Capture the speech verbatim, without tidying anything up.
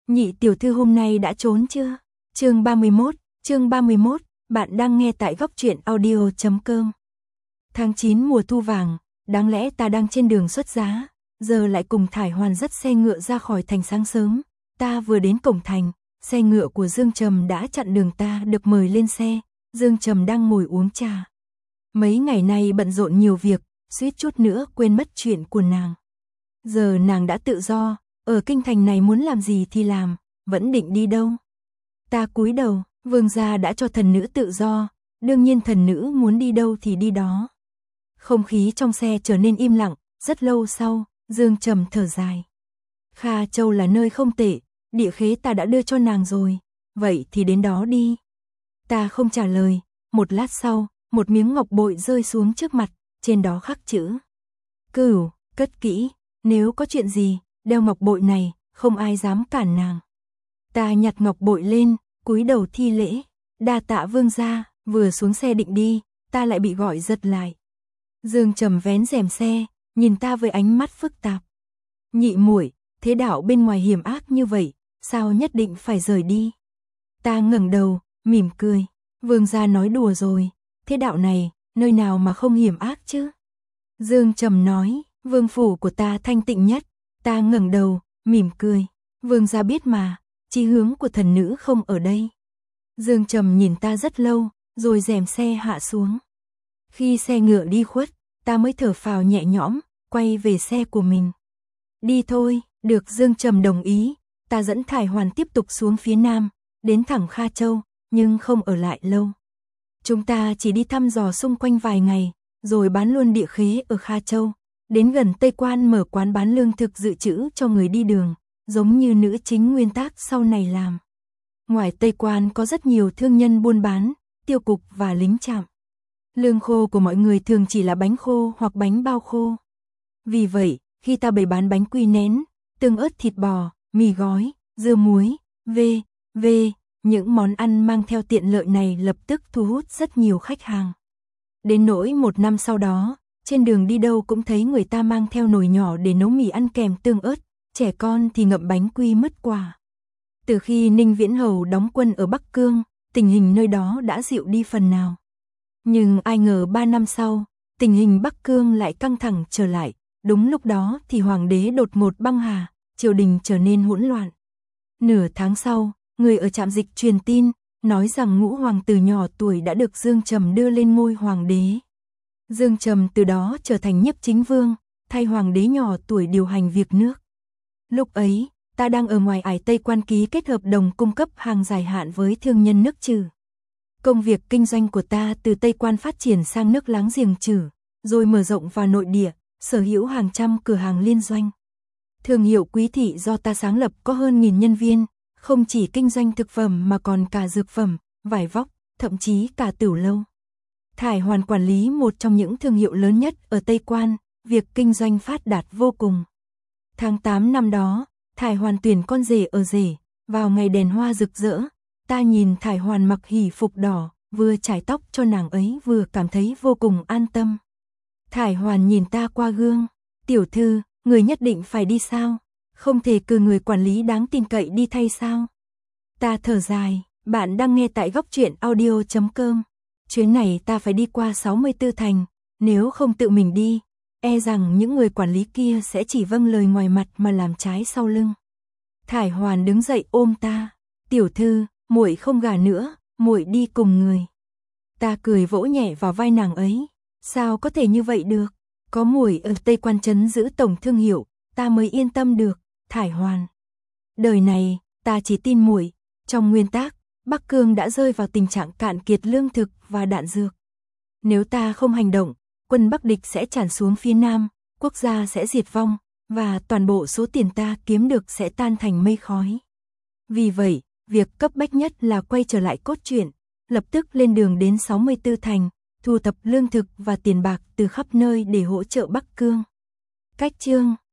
Nhị tiểu thư hôm nay đã trốn chưa? Chương ba mươi mốt, chương ba mươi mốt, bạn đang nghe tại góc truyện audio chấm com. Tháng chín mùa thu vàng, đáng lẽ ta đang trên đường xuất giá, giờ lại cùng Thải Hoàn dắt xe ngựa ra khỏi thành sáng sớm. Ta vừa đến cổng thành, xe ngựa của Dương Trầm đã chặn đường ta được mời lên xe. Dương Trầm đang ngồi uống trà. Mấy ngày nay bận rộn nhiều việc, suýt chút nữa quên mất chuyện của nàng. Giờ nàng đã tự do, ở kinh thành này muốn làm gì thì làm, vẫn định đi đâu. Ta cúi đầu, vương gia đã cho thần nữ tự do, đương nhiên thần nữ muốn đi đâu thì đi đó. Không khí trong xe trở nên im lặng, rất lâu sau, Dương Trầm thở dài. Kha Châu là nơi không tệ, địa khế ta đã đưa cho nàng rồi, vậy thì đến đó đi. Ta không trả lời, một lát sau, một miếng ngọc bội rơi xuống trước mặt, trên đó khắc chữ. Cửu, cất kỹ, nếu có chuyện gì, đeo ngọc bội này, không ai dám cản nàng. Ta nhặt ngọc bội lên, cúi đầu thi lễ, đa tạ vương gia. Vừa xuống xe định đi, ta lại bị gọi giật lại. Dương Trầm vén rèm xe, nhìn ta với ánh mắt phức tạp. Nhị muội, thế đạo bên ngoài hiểm ác như vậy, sao nhất định phải rời đi? Ta ngẩng đầu, mỉm cười. Vương gia nói đùa rồi, thế đạo này, nơi nào mà không hiểm ác chứ? Dương Trầm nói, vương phủ của ta thanh tịnh nhất. Ta ngẩng đầu, mỉm cười. Vương gia biết mà, chí hướng của thần nữ không ở đây. Dương Trầm nhìn ta rất lâu, rồi rèm xe hạ xuống. Khi xe ngựa đi khuất, ta mới thở phào nhẹ nhõm, quay về xe của mình. Đi thôi, được Dương Trầm đồng ý, ta dẫn Thải Hoàn tiếp tục xuống phía nam, đến thẳng Kha Châu, nhưng không ở lại lâu. Chúng ta chỉ đi thăm dò xung quanh vài ngày, rồi bán luôn địa khế ở Kha Châu, đến gần Tây Quan mở quán bán lương thực dự trữ cho người đi đường, giống như nữ chính nguyên tác sau này làm. Ngoài Tây Quan có rất nhiều thương nhân buôn bán, tiêu cục và lính trạm. Lương khô của mọi người thường chỉ là bánh khô hoặc bánh bao khô. Vì vậy, khi ta bày bán bánh quy nén, tương ớt thịt bò, mì gói, dưa muối, vê, vê, những món ăn mang theo tiện lợi này lập tức thu hút rất nhiều khách hàng. Đến nỗi một năm sau đó, trên đường đi đâu cũng thấy người ta mang theo nồi nhỏ để nấu mì ăn kèm tương ớt, trẻ con thì ngậm bánh quy mứt quả. Từ khi Ninh Viễn Hầu đóng quân ở Bắc Cương, tình hình nơi đó đã dịu đi phần nào. Nhưng ai ngờ ba năm sau, tình hình Bắc Cương lại căng thẳng trở lại, đúng lúc đó thì hoàng đế đột ngột băng hà, triều đình trở nên hỗn loạn. Nửa tháng sau, người ở trạm dịch truyền tin, nói rằng ngũ hoàng tử nhỏ tuổi đã được Dương Trầm đưa lên ngôi hoàng đế. Dương Trầm từ đó trở thành nhiếp chính vương, thay hoàng đế nhỏ tuổi điều hành việc nước. Lúc ấy, ta đang ở ngoài ải Tây Quan ký kết hợp đồng cung cấp hàng dài hạn với thương nhân nước Trừ. Công việc kinh doanh của ta từ Tây Quan phát triển sang nước láng giềng Trừ, rồi mở rộng vào nội địa, sở hữu hàng trăm cửa hàng liên doanh. Thương hiệu Quý Thị do ta sáng lập có hơn nghìn nhân viên, không chỉ kinh doanh thực phẩm mà còn cả dược phẩm, vải vóc, thậm chí cả tửu lâu. Thải Hoàn quản lý một trong những thương hiệu lớn nhất ở Tây Quan, việc kinh doanh phát đạt vô cùng. Tháng tám năm đó, Thải Hoàn tuyển con rể ở rể, vào ngày đèn hoa rực rỡ, ta nhìn Thải Hoàn mặc hỷ phục đỏ, vừa chải tóc cho nàng ấy vừa cảm thấy vô cùng an tâm. Thải Hoàn nhìn ta qua gương, tiểu thư, người nhất định phải đi sao? Không thể cử người quản lý đáng tin cậy đi thay sao? Ta thở dài, bạn đang nghe tại góc truyện audio chấm com. Chuyến này ta phải đi qua sáu mươi tư thành, nếu không tự mình đi, e rằng những người quản lý kia sẽ chỉ vâng lời ngoài mặt mà làm trái sau lưng. Thải Hoàn đứng dậy ôm ta, tiểu thư, muội không gả nữa, muội đi cùng người. Ta cười vỗ nhẹ vào vai nàng ấy, sao có thể như vậy được? Có muội ở Tây Quan trấn giữ tổng thương hiệu, ta mới yên tâm được. Thải Hoàn, đời này ta chỉ tin muội. Trong nguyên tắc, Bắc Cương đã rơi vào tình trạng cạn kiệt lương thực và đạn dược. Nếu ta không hành động, quân Bắc địch sẽ tràn xuống phía nam, quốc gia sẽ diệt vong, và toàn bộ số tiền ta kiếm được sẽ tan thành mây khói. Vì vậy, việc cấp bách nhất là quay trở lại cốt truyện, lập tức lên đường đến sáu mươi tư thành, thu thập lương thực và tiền bạc từ khắp nơi để hỗ trợ Bắc Cương. Cách chương